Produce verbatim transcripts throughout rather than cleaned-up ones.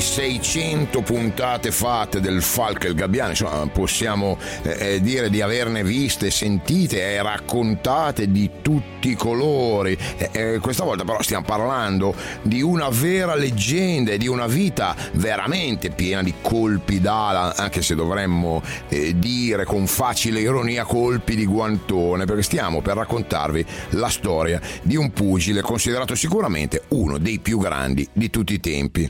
seicento puntate fatte del Falco e il Gabbiano, insomma, possiamo eh, dire di averne viste, sentite e raccontate di tutti i colori. Eh, eh, questa volta però stiamo parlando di una vera leggenda e di una vita veramente piena di colpi d'ala, anche se dovremmo eh, dire con facile ironia colpi di guantone, perché stiamo per raccontarvi la storia di un pugile considerato sicuramente uno dei più grandi di tutti i tempi.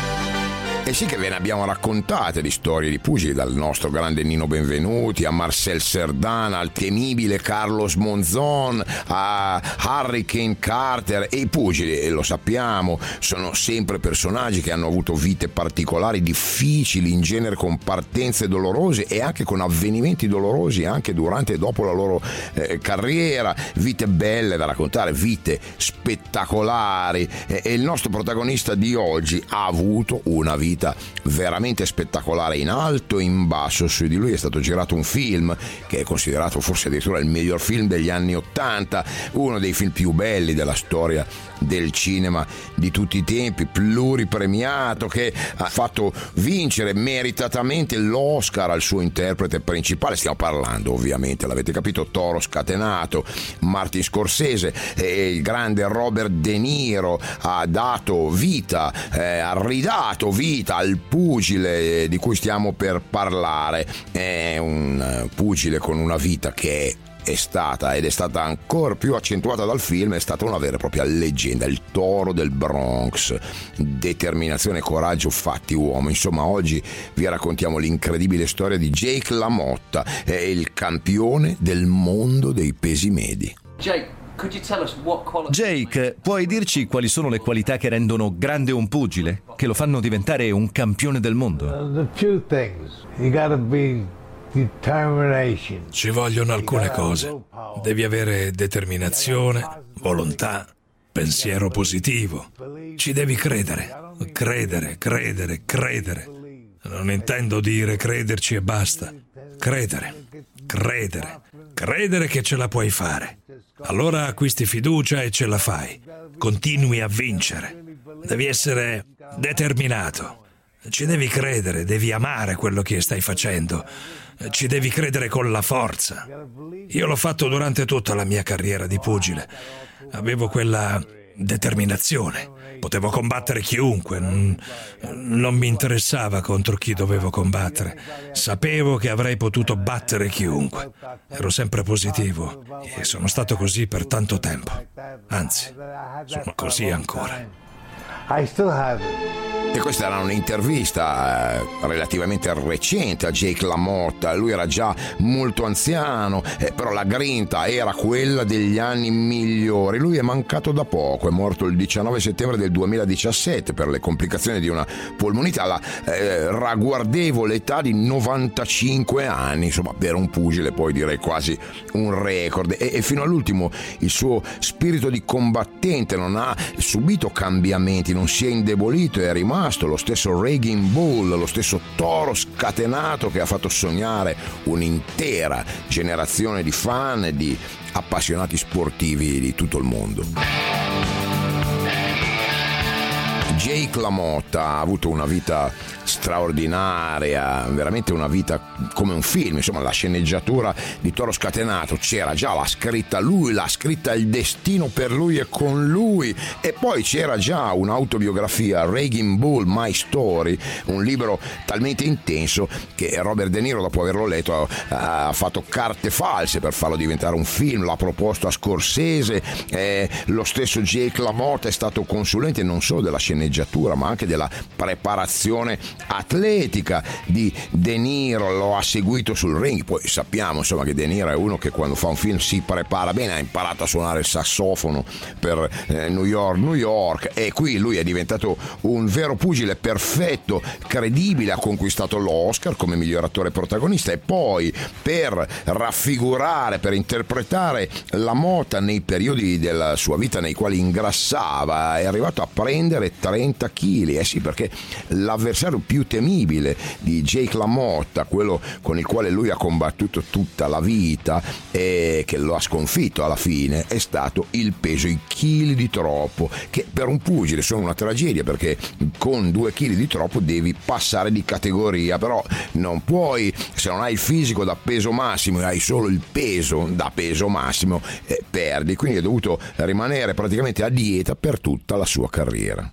E sì che ve ne abbiamo raccontate di storie di pugili, dal nostro grande Nino Benvenuti a Marcel Cerdan, al temibile Carlos Monzon, a Hurricane Carter. E i pugili, lo sappiamo, sono sempre personaggi che hanno avuto vite particolari, difficili, in genere con partenze dolorose e anche con avvenimenti dolorosi anche durante e dopo la loro eh, carriera, vite belle da raccontare, vite spettacolari. E, e il nostro protagonista di oggi ha avuto una vita veramente spettacolare, in alto e in basso. Su di lui è stato girato un film che è considerato forse addirittura il miglior film degli anni ottanta, uno dei film più belli della storia del cinema di tutti i tempi, pluripremiato, che ha fatto vincere meritatamente l'Oscar al suo interprete principale. Stiamo parlando, ovviamente, l'avete capito, Toro Scatenato. Martin Scorsese e il grande Robert De Niro ha dato vita, eh, ha ridato vita al pugile di cui stiamo per parlare. È un pugile con una vita che è è stata ed è stata ancora più accentuata dal film, è stata una vera e propria leggenda, il toro del Bronx, determinazione e coraggio fatti uomo. Insomma, oggi vi raccontiamo l'incredibile storia di Jake LaMotta, è il campione del mondo dei pesi medi. Jake, could you tell us what quality... Jake, puoi dirci quali sono le qualità che rendono grande un pugile, che lo fanno diventare un campione del mondo? Uh, the few things. You gotta be Ci vogliono alcune cose. Devi avere determinazione, volontà, pensiero positivo. Ci devi credere. Credere, credere, credere. Non intendo dire crederci e basta. Credere, credere, credere che ce la puoi fare. Allora acquisti fiducia e ce la fai. Continui a vincere. Devi essere determinato. Ci devi credere, devi amare quello che stai facendo. Ci devi credere con la forza. Io l'ho fatto durante tutta la mia carriera di pugile. Avevo quella determinazione. Potevo combattere chiunque. Non mi interessava contro chi dovevo combattere. Sapevo che avrei potuto battere chiunque. Ero sempre positivo e sono stato così per tanto tempo. Anzi, sono così ancora. I still have it. E questa era un'intervista eh, relativamente recente a Jake LaMotta. Lui era già molto anziano, eh, però la grinta era quella degli anni migliori. Lui è mancato da poco, è morto il diciannove settembre del duemiladiciassette per le complicazioni di una polmonite alla eh, ragguardevole età di novantacinque anni. Insomma, per un pugile poi direi quasi un record. E, e fino all'ultimo il suo spirito di combattente non ha subito cambiamenti, non si è indebolito, è rimasto lo stesso Raging Bull, lo stesso toro scatenato che ha fatto sognare un'intera generazione di fan e di appassionati sportivi di tutto il mondo. Jake LaMotta ha avuto una vita straordinaria, veramente una vita come un film. Insomma, la sceneggiatura di Toro Scatenato c'era già, l'ha scritta lui, l'ha scritta Il destino per lui e con lui, e poi c'era già un'autobiografia, Raging Bull, My Story, un libro talmente intenso che Robert De Niro, dopo averlo letto, ha fatto carte false per farlo diventare un film, l'ha proposto a Scorsese. Eh, lo stesso Jake LaMotta è stato consulente non solo della sceneggiatura ma anche della preparazione atletica di De Niro, lo ha seguito sul ring. Poi sappiamo insomma che De Niro è uno che quando fa un film si prepara bene, ha imparato a suonare il sassofono per eh, New York, New York, e qui lui è diventato un vero pugile perfetto, credibile, ha conquistato l'Oscar come miglior attore protagonista, e poi per raffigurare, per interpretare LaMotta nei periodi della sua vita nei quali ingrassava, è arrivato a prendere tre trenta chili. Eh sì, perché l'avversario più temibile di Jake LaMotta, quello con il quale lui ha combattuto tutta la vita e che lo ha sconfitto alla fine, è stato il peso, i chili di troppo, che per un pugile sono una tragedia, perché con due chili di troppo devi passare di categoria, però non puoi, se non hai il fisico da peso massimo e hai solo il peso da peso massimo, eh, perdi, quindi è dovuto rimanere praticamente a dieta per tutta la sua carriera.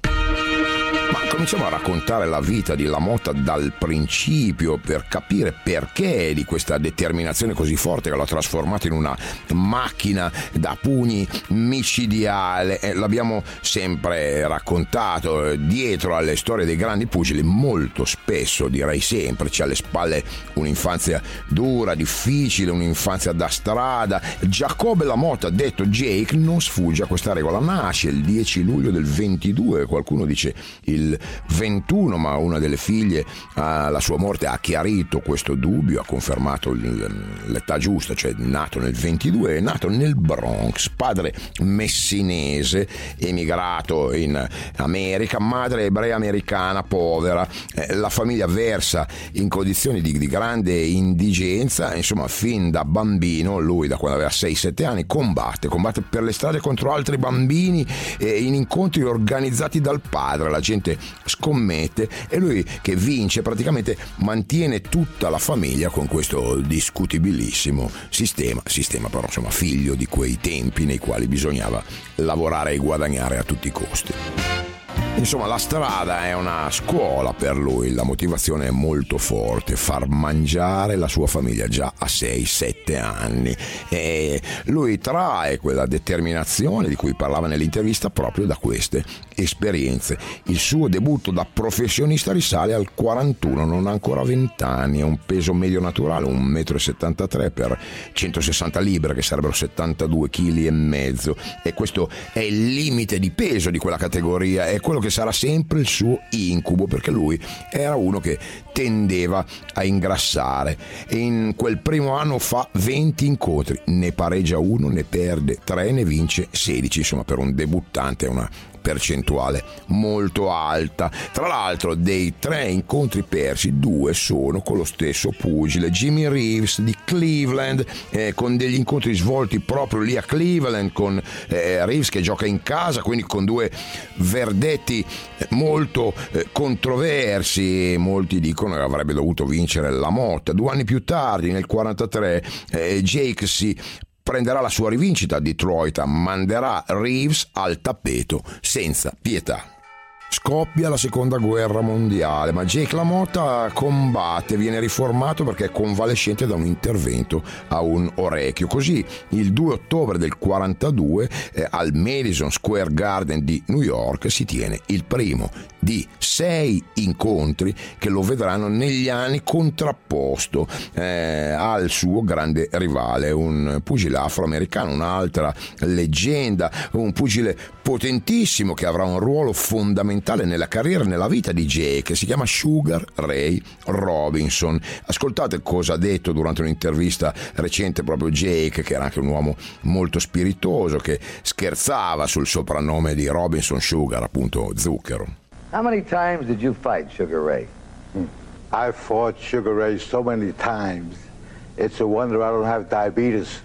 Ma cominciamo a raccontare la vita di LaMotta dal principio, per capire perché di questa determinazione così forte che l'ha trasformato in una macchina da pugni micidiale. Eh, l'abbiamo sempre raccontato, dietro alle storie dei grandi pugili molto spesso, direi sempre, c'è alle spalle un'infanzia dura, difficile, un'infanzia da strada. Jacobe LaMotta, detto Jake, non sfugge a questa regola. Nasce il dieci luglio del ventidue, qualcuno dice il ventuno, ma una delle figlie alla sua morte ha chiarito questo dubbio, ha confermato l'età giusta, cioè nato nel ventidue, è nato nel Bronx, padre messinese, emigrato in America, madre ebrea americana povera, la famiglia versa in condizioni di, di grande indigenza. Insomma, fin da bambino, lui da quando aveva sei sette anni combatte, combatte per le strade contro altri bambini, eh, in incontri organizzati dal padre. La gente scommette e lui, che vince, praticamente mantiene tutta la famiglia con questo discutibilissimo sistema sistema però insomma figlio di quei tempi nei quali bisognava lavorare e guadagnare a tutti i costi. Insomma, la strada è una scuola per lui, la motivazione è molto forte, far mangiare la sua famiglia già a sei sette anni, e lui trae quella determinazione di cui parlava nell'intervista proprio da queste esperienze. Il suo debutto da professionista risale al quarantuno, non ha ancora venti anni, ha un peso medio naturale, un metro e settantatré per centosessanta libbre, che sarebbero settantadue chili e mezzo, e questo è il limite di peso di quella categoria, è quello che sarà sempre il suo incubo, perché lui era uno che tendeva a ingrassare, e in quel primo anno fa venti incontri, ne pareggia uno, ne perde tre, ne vince sedici. Insomma, per un debuttante è una percentuale molto alta. Tra l'altro, dei tre incontri persi, due sono con lo stesso pugile, Jimmy Reeves di Cleveland, eh, con degli incontri svolti proprio lì a Cleveland, con eh, Reeves che gioca in casa, quindi con due verdetti molto eh, controversi. Molti dicono che avrebbe dovuto vincere LaMotta. Due anni più tardi, nel quarantatré, eh, Jake si prenderà la sua rivincita a Detroit, manderà Reeves al tappeto senza pietà. Scoppia la seconda guerra mondiale, ma Jake LaMotta combatte, viene riformato perché è convalescente da un intervento a un orecchio. Così il due ottobre del quarantadue eh, al Madison Square Garden di New York si tiene il primo di sei incontri che lo vedranno negli anni contrapposto eh, al suo grande rivale, un pugile afroamericano, un'altra leggenda, un pugile potentissimo che avrà un ruolo fondamentale nella carriera e nella vita di Jake, si chiama Sugar Ray Robinson. Ascoltate cosa ha detto durante un'intervista recente proprio Jake, che era anche un uomo molto spiritoso, che scherzava sul soprannome di Robinson Sugar, appunto zucchero. How many times did you fight Sugar Ray? Hmm. I fought Sugar Ray so many times. It's a wonder I don't have diabetes.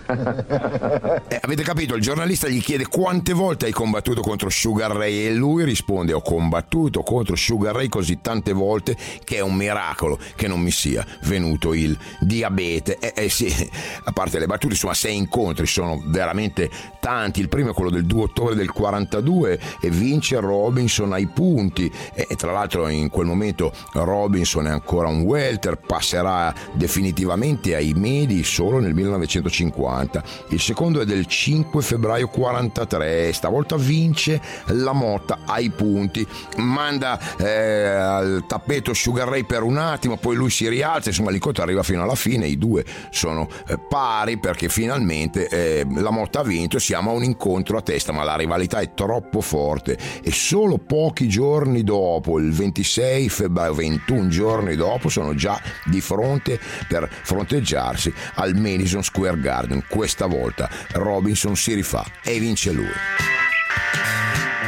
Eh, avete capito? Il giornalista gli chiede quante volte hai combattuto contro Sugar Ray e lui risponde: ho combattuto contro Sugar Ray così tante volte che è un miracolo che non mi sia venuto il diabete. Eh, eh sì, a parte le battute, insomma, sei incontri sono veramente tanti. Il primo è quello del due ottobre del quarantadue e vince Robinson ai punti, e, e tra l'altro in quel momento Robinson è ancora un welter, passerà definitivamente ai medi solo nel millenovecentocinquanta. Il secondo è del cinque febbraio quarantatré, stavolta vince LaMotta ai punti, manda eh, al tappeto Sugar Ray per un attimo, poi lui si rialza, insomma l'incontro arriva fino alla fine, i due sono eh, pari perché finalmente eh, LaMotta ha vinto, siamo a un incontro a testa, ma la rivalità è troppo forte e solo pochi giorni dopo, il ventisei febbraio, ventuno giorni dopo, sono già di fronte per fronteggiarsi al Madison Square Garden. Questa volta Robinson si rifà e vince lui.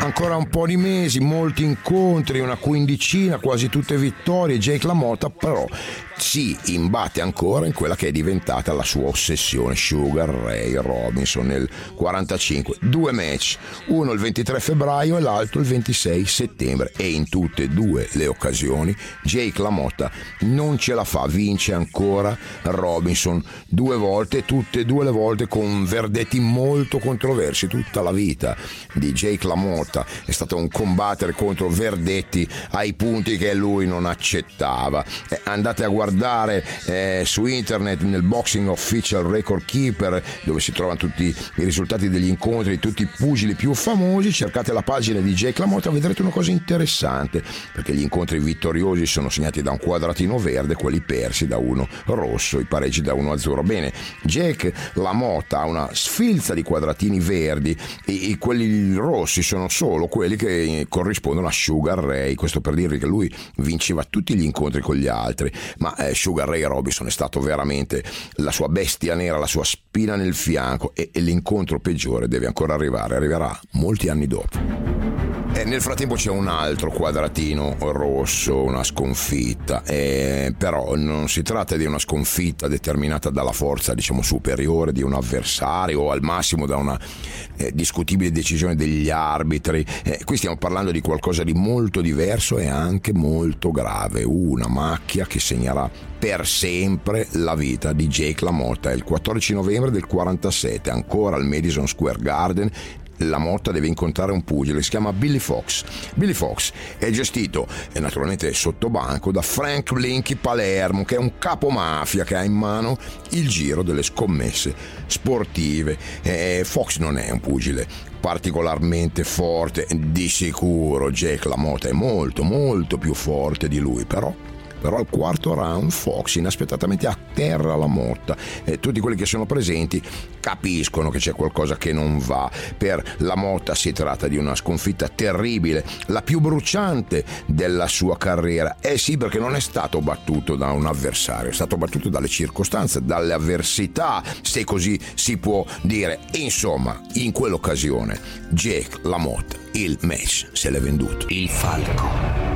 Ancora un po' di mesi, molti incontri, una quindicina, quasi tutte vittorie. Jake LaMotta però si imbatte ancora in quella che è diventata la sua ossessione, Sugar Ray Robinson. Nel quarantacinque due match, uno il ventitré febbraio e l'altro il ventisei settembre, e in tutte e due le occasioni Jake LaMotta non ce la fa, vince ancora Robinson due volte, tutte e due le volte con verdetti molto controversi. Tutta la vita di Jake LaMotta è stato un combattere contro verdetti ai punti che lui non accettava. Eh, andate a guardare guardare eh, su internet, nel Boxing Official Record Keeper, dove si trovano tutti i risultati degli incontri di tutti i pugili più famosi. Cercate la pagina di Jake LaMotta, vedrete una cosa interessante, perché gli incontri vittoriosi sono segnati da un quadratino verde, quelli persi da uno rosso, i pareggi da uno azzurro. Bene, Jake LaMotta ha una sfilza di quadratini verdi, e, e quelli rossi sono solo quelli che corrispondono a Sugar Ray. Questo per dirvi che lui vinceva tutti gli incontri con gli altri, ma eh, Sugar Ray Robinson è stato veramente la sua bestia nera, la sua spina nel fianco, e, e l'incontro peggiore deve ancora arrivare, arriverà molti anni dopo. E nel frattempo c'è un altro quadratino rosso, una sconfitta, eh, però non si tratta di una sconfitta determinata dalla forza, diciamo, superiore di un avversario o al massimo da una eh, discutibile decisione degli arbitri. Eh, qui stiamo parlando di qualcosa di molto diverso e anche molto grave, una macchia che segnerà per sempre la vita di Jake LaMotta. È il quattordici novembre del quarantasette, ancora al Madison Square Garden. LaMotta deve incontrare un pugile, si chiama Billy Fox. Billy Fox è gestito, e naturalmente sotto banco, da Frank Blinky Palermo, che è un capo mafia che ha in mano il giro delle scommesse sportive. Eh, Fox non è un pugile particolarmente forte, di sicuro Jake LaMotta è molto molto più forte di lui, però Però al quarto round Fox inaspettatamente atterra LaMotta, e tutti quelli che sono presenti capiscono che c'è qualcosa che non va. Per LaMotta si tratta di una sconfitta terribile, la più bruciante della sua carriera. Eh sì, perché non è stato battuto da un avversario, è stato battuto dalle circostanze, dalle avversità, se così si può dire. Insomma, in quell'occasione Jake LaMotta il match se l'è venduto. Il falco.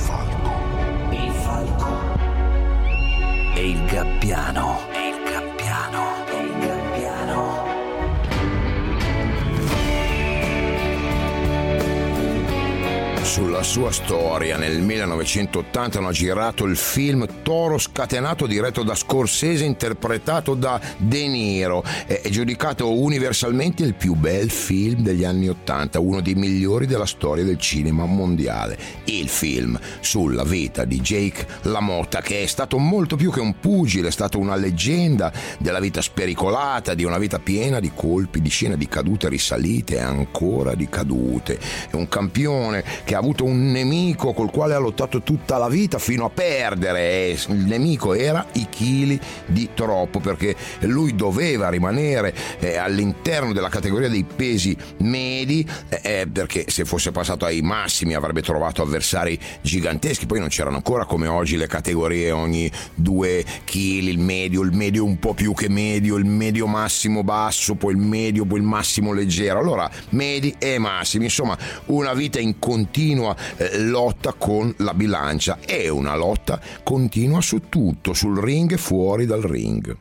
E il gabbiano. E il gabbiano. E il gabbiano. Sulla sua storia nel millenovecentottanta hanno girato il film Toro Scatenato, diretto da Scorsese, interpretato da De Niro. È giudicato universalmente il più bel film degli anni ottanta, uno dei migliori della storia del cinema mondiale. Il film sulla vita di Jake LaMotta, che è stato molto più che un pugile, è stato una leggenda della vita spericolata, di una vita piena di colpi di scena, di cadute, risalite e ancora di cadute. È un campione che ha avuto un nemico col quale ha lottato tutta la vita fino a perdere, e il nemico era i chili di troppo, perché lui doveva rimanere eh, all'interno della categoria dei pesi medi, eh, perché se fosse passato ai massimi avrebbe trovato avversari giganteschi. Poi non c'erano ancora come oggi le categorie ogni due chili, il medio, il medio un po' più che medio, il medio massimo basso, poi il medio, poi il massimo leggero. Allora medi e massimi, insomma una vita in continua eh, lotta con la bilancia, e una lotta continua su tutto, sul ring e fuori dal ring.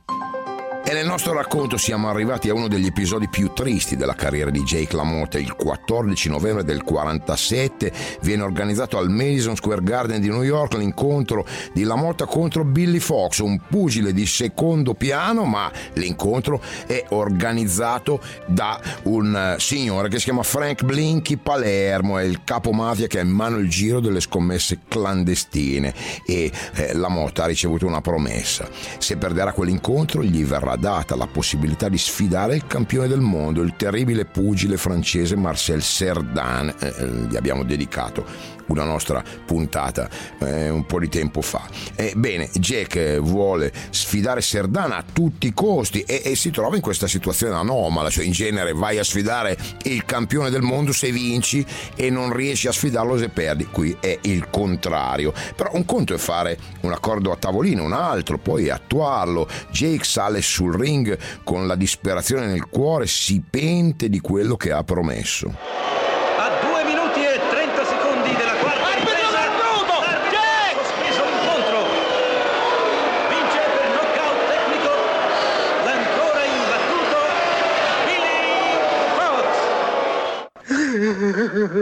E nel nostro racconto siamo arrivati a uno degli episodi più tristi della carriera di Jake LaMotta. Il quattordici novembre del quarantasette viene organizzato al Madison Square Garden di New York l'incontro di LaMotta contro Billy Fox, un pugile di secondo piano, ma l'incontro è organizzato da un signore che si chiama Frank Blinky Palermo, è il capo mafia che ha in mano il giro delle scommesse clandestine, e eh, LaMotta ha ricevuto una promessa: se perderà quell'incontro gli verrà data la possibilità di sfidare il campione del mondo, il terribile pugile francese Marcel Cerdan. Eh, gli abbiamo dedicato una nostra puntata eh, un po' di tempo fa. Ebbene, Jake vuole sfidare Cerdan a tutti i costi, e, e si trova in questa situazione anomala, cioè in genere vai a sfidare il campione del mondo se vinci e non riesci a sfidarlo se perdi. Qui è il contrario. Però un conto è fare un accordo a tavolino, un altro poi è attuarlo. Jake sale sul ring con la disperazione nel cuore, si pente di quello che ha promesso. A due minuti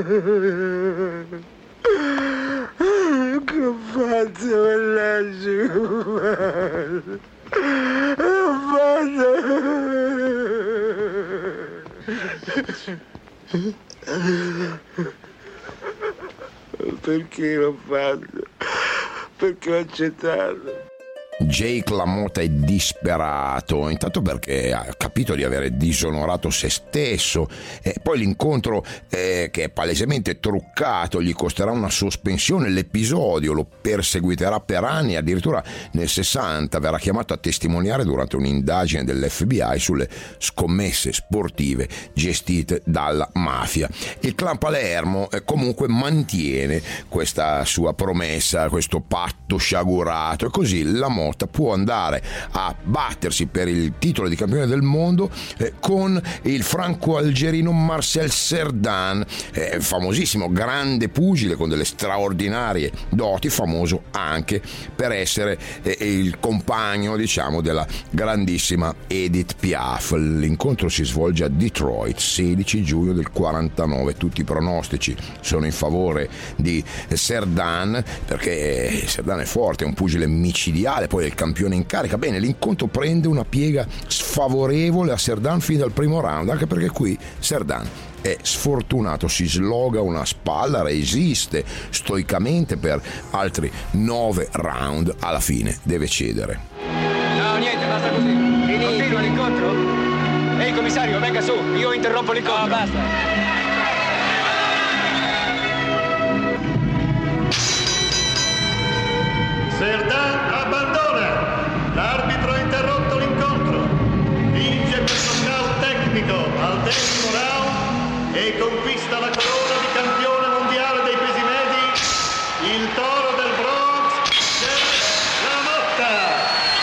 Che ho fatto, mannaggia? Che ho fatto? Perché l'ho fatto? Perché ho accettato? Jake LaMotta è disperato, intanto perché ha capito di avere disonorato se stesso, e poi l'incontro eh, che è palesemente truccato gli costerà una sospensione, l'episodio lo perseguiterà per anni, addirittura nel sessanta verrà chiamato a testimoniare durante un'indagine dell'F B I sulle scommesse sportive gestite dalla mafia. Il clan Palermo eh, comunque mantiene questa sua promessa, questo patto sciagurato, e così LaMotta può andare a battersi per il titolo di campione del mondo eh, con il franco-algerino Marcel Cerdan, eh, famosissimo, grande pugile con delle straordinarie doti, famoso anche per essere eh, il compagno, diciamo, della grandissima Edith Piaf. L'incontro si svolge a Detroit, sedici giugno del quarantanove. Tutti i pronostici sono in favore di Cerdan, perché Cerdan è forte, è un pugile micidiale, poi è il campione in carica. Bene, l'incontro prende una piega sfavorevole a Cerdan fin dal primo round, anche perché qui Cerdan è sfortunato, si sloga una spalla, resiste stoicamente per altri nove round, alla fine deve cedere. No, niente, basta così. Continua l'incontro? Ehi, commissario, venga su, io interrompo l'incontro. No, basta. Cerdan abbandona. L'arbitro ha interrotto l'incontro. Vince per knockout tecnico al decimo round e conquista la corona di campione mondiale dei pesi medi, il toro del Bronx, Jake LaMotta.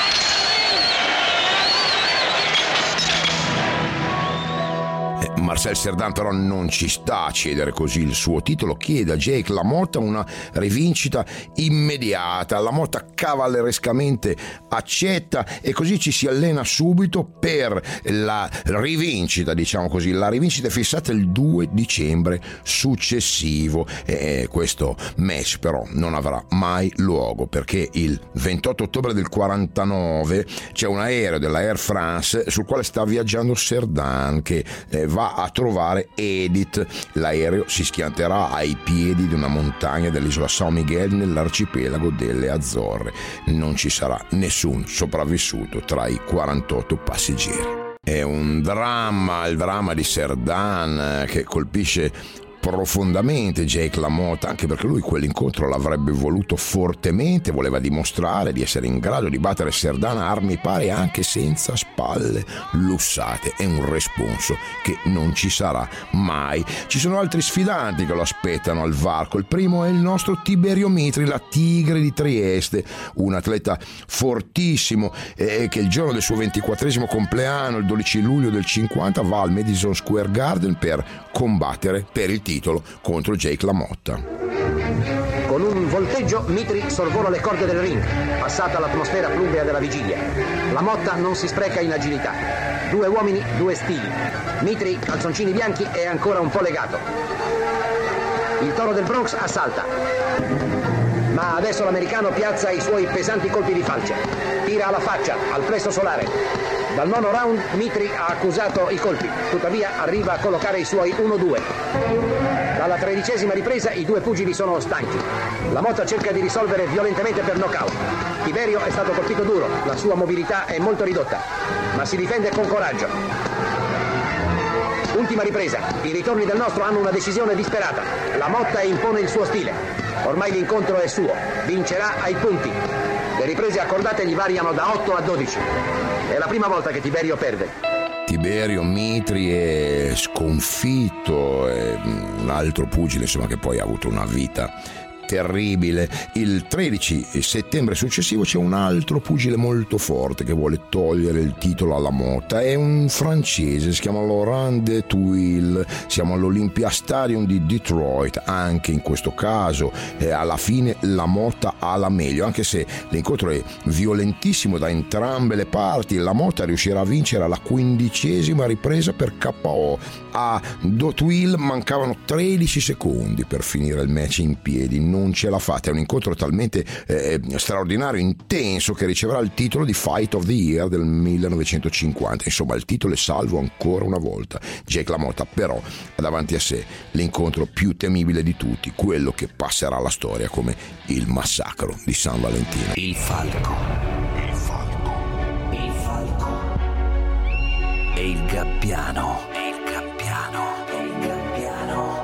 Marcel Cerdan però non ci sta a cedere così il suo titolo, chiede a Jake LaMotta una rivincita immediata. LaMotta cavallerescamente accetta e così ci si allena subito per la rivincita, diciamo così. La rivincita è fissata il due dicembre successivo, e questo match però non avrà mai luogo, perché il ventotto ottobre del quarantanove c'è un aereo della Air France sul quale sta viaggiando Cerdan, che eh, va a trovare Edith. L'aereo si schianterà ai piedi di una montagna dell'isola San Miguel nell'arcipelago delle Azzorre. Non ci sarà nessun sopravvissuto tra i quarantotto passeggeri. È un dramma, il dramma di Cerdan, che colpisce profondamente Jake LaMotta, anche perché lui quell'incontro l'avrebbe voluto fortemente, voleva dimostrare di essere in grado di battere Cerdan a armi pari anche senza spalle lussate. È un responso che non ci sarà mai. Ci sono altri sfidanti che lo aspettano al varco. Il primo è il nostro Tiberio Mitri, la tigre di Trieste, un atleta fortissimo eh, che il giorno del suo ventiquattresimo compleanno, il dodici luglio del cinquanta, va al Madison Square Garden per combattere per il titolo contro Jake LaMotta. Con un volteggio Mitri sorvola le corde del ring, passata l'atmosfera plumbea della vigilia. LaMotta non si spreca in agilità. Due uomini, due stili. Mitri, calzoncini bianchi, è ancora un po' legato. Il toro del Bronx assalta, ma adesso l'americano piazza i suoi pesanti colpi di falce. Tira alla faccia, al plesso solare. Dal nono round Mitri ha accusato i colpi, tuttavia arriva a collocare i suoi uno due. Dalla tredicesima ripresa i due pugili sono stanchi. LaMotta cerca di risolvere violentemente per knockout. Tiberio è stato colpito duro, la sua mobilità è molto ridotta, ma si difende con coraggio. Ultima ripresa, i ritorni del nostro hanno una decisione disperata. LaMotta impone il suo stile. Ormai l'incontro è suo, vincerà ai punti. Le riprese accordate gli variano da otto a dodici. È la prima volta che Tiberio perde. Tiberio Mitri è sconfitto, è un altro pugile, insomma, che poi ha avuto una vita terribile. Il tredici settembre successivo c'è un altro pugile molto forte che vuole togliere il titolo alla Motta, è un francese, si chiama Laurent de Touille, siamo all'Olympia Stadium di Detroit. Anche in questo caso eh, alla fine la Motta ha la meglio, anche se l'incontro è violentissimo da entrambe le parti. La Motta riuscirà a vincere alla quindicesima ripresa per K O. A Touille mancavano tredici secondi per finire il match in piedi, non ce l'ha fatta. È un incontro talmente eh, straordinario, intenso, che riceverà il titolo di Fight of the Year del millenovecentocinquanta. Insomma, il titolo è salvo ancora una volta. Jake LaMotta però ha davanti a sé l'incontro più temibile di tutti, quello che passerà alla storia come il massacro di San Valentino. Il falco, il falco, il falco e il gabbiano, e il gabbiano, e il gabbiano.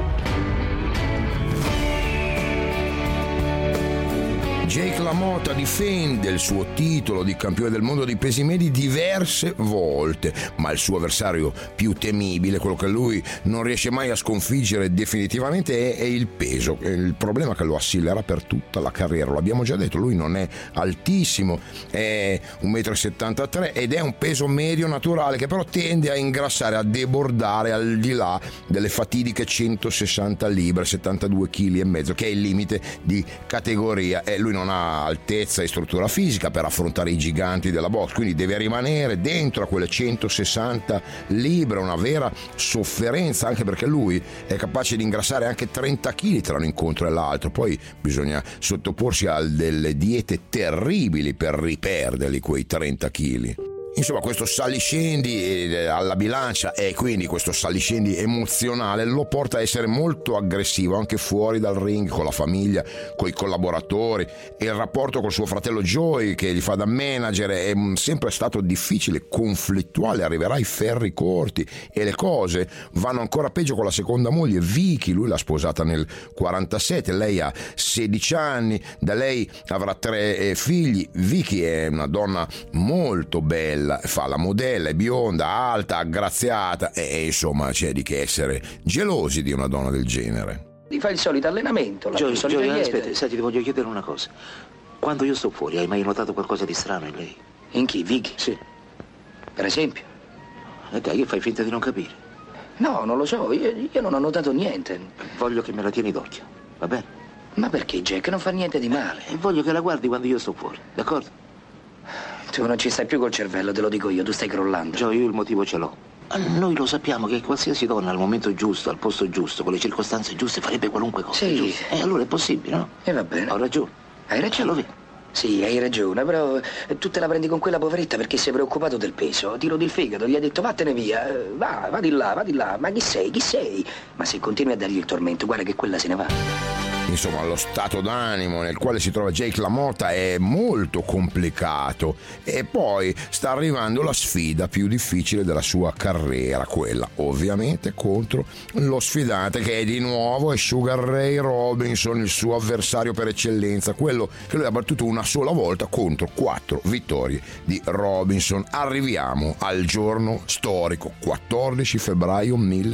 Jake LaMotta difende il suo titolo di campione del mondo dei pesi medi diverse volte, ma il suo avversario più temibile, quello che lui non riesce mai a sconfiggere definitivamente, è, è il peso. Il problema è che lo assillerà per tutta la carriera. Lo abbiamo già detto, lui non è altissimo, è un metro e settantatré ed è un peso medio naturale che però tende a ingrassare, a debordare al di là delle fatidiche centosessanta libbre, settantadue chili e mezzo, che è il limite di categoria. E lui non ha altezza e struttura fisica per affrontare i giganti della box, quindi deve rimanere dentro a quelle centosessanta libbre, una vera sofferenza, anche perché lui è capace di ingrassare anche trenta chili tra un incontro e l'altro. Poi bisogna sottoporsi a delle diete terribili per riperderli quei trenta chili. Insomma, questo saliscendi alla bilancia e quindi questo saliscendi emozionale lo porta a essere molto aggressivo anche fuori dal ring, con la famiglia, con i collaboratori. E il rapporto col suo fratello Joey, che gli fa da manager, è sempre stato difficile, conflittuale, arriverà ai ferri corti, e le cose vanno ancora peggio con la seconda moglie, Vicky. Lui l'ha sposata nel quarantasette, lei ha sedici anni, da lei avrà tre figli. Vicky è una donna molto bella, fa la modella, è bionda, alta, aggraziata e, e insomma c'è di che essere gelosi di una donna del genere. Ti fai il solito allenamento, la Gioia, solita Gioia, dieta. aspetta, senti, ti voglio chiedere una cosa. Quando io sto fuori, hai mai notato qualcosa di strano in lei? In chi? Vicky? Sì. Per esempio? E dai, che fai finta di non capire? No, non lo so, io, io non ho notato niente. Voglio che me la tieni d'occhio, va bene? Ma perché, Jack? Non fa niente di male. E voglio che la guardi quando io sto fuori, d'accordo? Tu non ci stai più col cervello, te lo dico io, tu stai crollando. Gio, io il motivo ce l'ho. Noi lo sappiamo che qualsiasi donna al momento giusto, al posto giusto, con le circostanze giuste, farebbe qualunque cosa. Sì. Giusto? E allora è possibile, no? E va bene. Ho ragione. Hai ragione. Lo vedi? Sì, hai ragione, però tu te la prendi con quella poveretta perché sei preoccupato del peso. Ti rodi il fegato, gli hai detto vattene via, va, va di là, va di là. Ma chi sei, chi sei? Ma se continui a dargli il tormento, guarda che quella se ne va. Insomma, lo stato d'animo nel quale si trova Jake LaMotta è molto complicato, e poi sta arrivando la sfida più difficile della sua carriera, quella ovviamente contro lo sfidante che è di nuovo è Sugar Ray Robinson, il suo avversario per eccellenza, quello che lui ha battuto una sola volta contro quattro vittorie di Robinson. Arriviamo al giorno storico, quattordici febbraio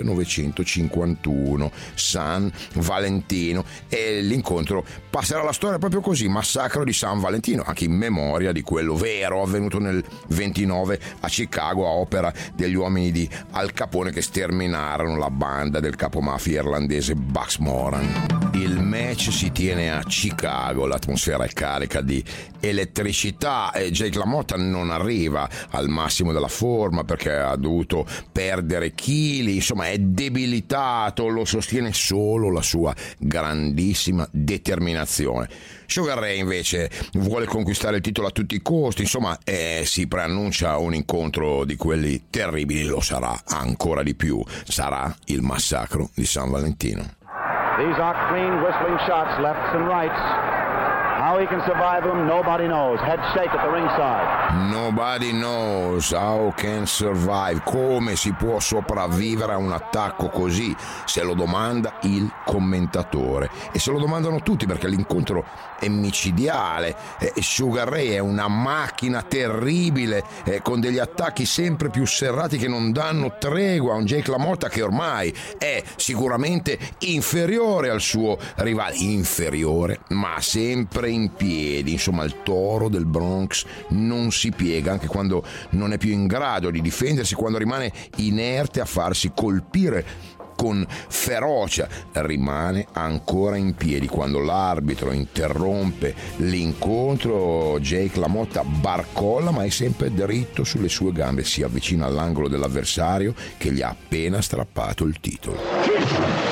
millenovecentocinquantuno, San Valentino, e l'incontro passerà alla storia proprio così, massacro di San Valentino, anche in memoria di quello vero avvenuto nel ventinove a Chicago a opera degli uomini di Al Capone che sterminarono la banda del capomafia irlandese Bugs Moran. Il match si tiene a Chicago, l'atmosfera è carica di elettricità e Jake LaMotta non arriva al massimo della forma perché ha dovuto perdere chili, insomma è debilitato, lo sostiene solo la sua grandissima determinazione. Sugar Ray invece vuole conquistare il titolo a tutti i costi, insomma eh, si preannuncia un incontro di quelli terribili, lo sarà ancora di più, sarà il massacro di San Valentino. These are clean whistling shots, lefts and rights. How How he can survive them, nobody knows. Head shake at the ringside. Nobody knows how can survive. Come si può sopravvivere a un attacco così? Se lo domanda il commentatore. E se lo domandano tutti, perché l'incontro è micidiale. Eh, Sugar Ray è una macchina terribile, eh, con degli attacchi sempre più serrati che non danno tregua. Un Jake LaMotta che ormai è sicuramente inferiore al suo rivale. Inferiore, ma sempre in piedi. Insomma, il toro del Bronx non si piega anche quando non è più in grado di difendersi, quando rimane inerte a farsi colpire con ferocia, rimane ancora in piedi. Quando l'arbitro interrompe l'incontro, Jake LaMotta barcolla, ma è sempre dritto sulle sue gambe, si avvicina all'angolo dell'avversario che gli ha appena strappato il titolo.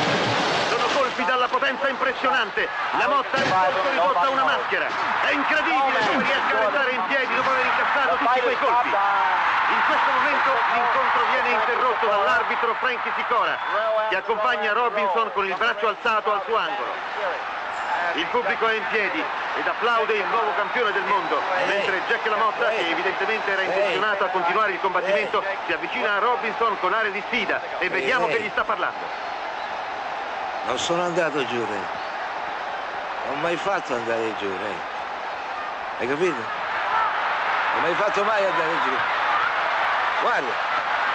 Potenza impressionante, LaMotta è rivolta una maschera, è incredibile come riesce a restare in piedi dopo aver incassato tutti quei colpi. In questo momento l'incontro viene interrotto dall'arbitro Frankie Sicora, che accompagna Robinson con il braccio alzato al suo angolo. Il pubblico è in piedi ed applaude il nuovo campione del mondo, mentre Jack LaMotta, che evidentemente era intenzionato a continuare il combattimento, si avvicina a Robinson con aria di sfida e vediamo che gli sta parlando. Non sono andato giù, Ray. Non ho mai fatto andare giù, Ray. Hai capito? Non ho mai fatto mai andare giù. Guarda.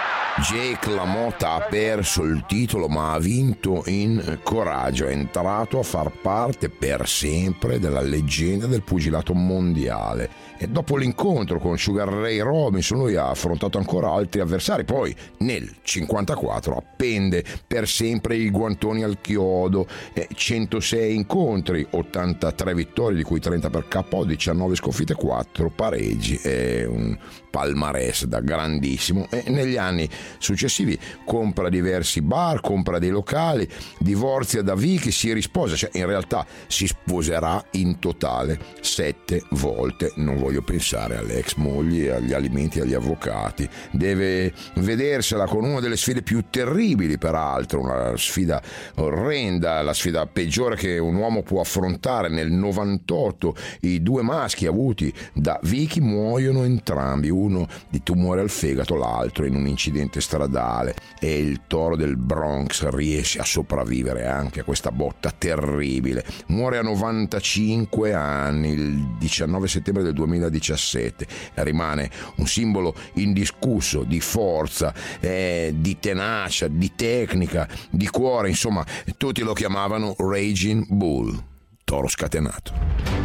Jake LaMotta ha perso il titolo, ma ha vinto in coraggio. È entrato a far parte per sempre della leggenda del pugilato mondiale. E dopo l'incontro con Sugar Ray Robinson lui ha affrontato ancora altri avversari. Poi nel cinquantaquattro appende per sempre i guantoni al chiodo. centosei incontri, ottantatré vittorie, di cui trenta per K O, diciannove sconfitte, quattro pareggi. È un palmarès da grandissimo. E negli anni successivi compra diversi bar, compra dei locali, divorzia da Vicky, si risposa, cioè in realtà si sposerà in totale sette volte. Non voglio pensare alle ex mogli, agli alimenti, agli avvocati. Deve vedersela con una delle sfide più terribili, peraltro, una sfida orrenda, la sfida peggiore che un uomo può affrontare. Nel novantotto i due maschi avuti da Vicky muoiono entrambi, uno di tumore al fegato, l'altro in un incidente stradale, e il toro del Bronx riesce a sopravvivere anche a questa botta terribile. Muore a novantacinque anni il diciannove settembre del duemiladiciassette. Rimane un simbolo indiscusso di forza, eh, di tenacia, di tecnica, di cuore. Insomma, tutti lo chiamavano Raging Bull, toro scatenato.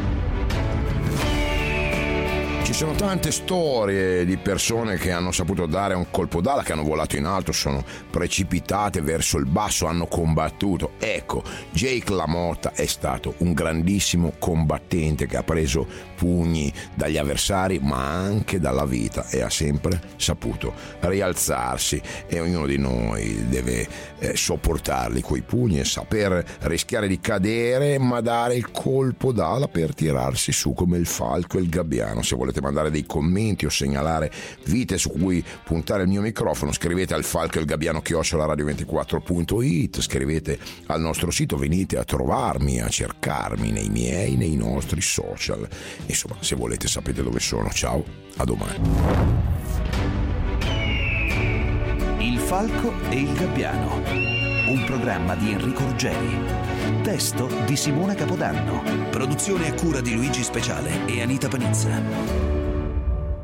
Ci sono tante storie di persone che hanno saputo dare un colpo d'ala, che hanno volato in alto, sono precipitate verso il basso, hanno combattuto. Ecco, Jake LaMotta è stato un grandissimo combattente che ha preso pugni dagli avversari, ma anche dalla vita, e ha sempre saputo rialzarsi, e ognuno di noi deve eh, sopportarli quei pugni e saper rischiare di cadere, ma dare il colpo d'ala per tirarsi su come il falco e il gabbiano. Se volete mandare dei commenti o segnalare vite su cui puntare il mio microfono, scrivete al falco e il gabbiano chiocciola radio ventiquattro punto it, scrivete al nostro sito, venite a trovarmi, a cercarmi nei miei, nei nostri social. Insomma, se volete sapete dove sono. Ciao, a domani. Il falco e il gabbiano, un programma di Enrico Ruggeri, testo di Simone Capodanno, produzione a cura di Luigi Speciale e Anita Panizza.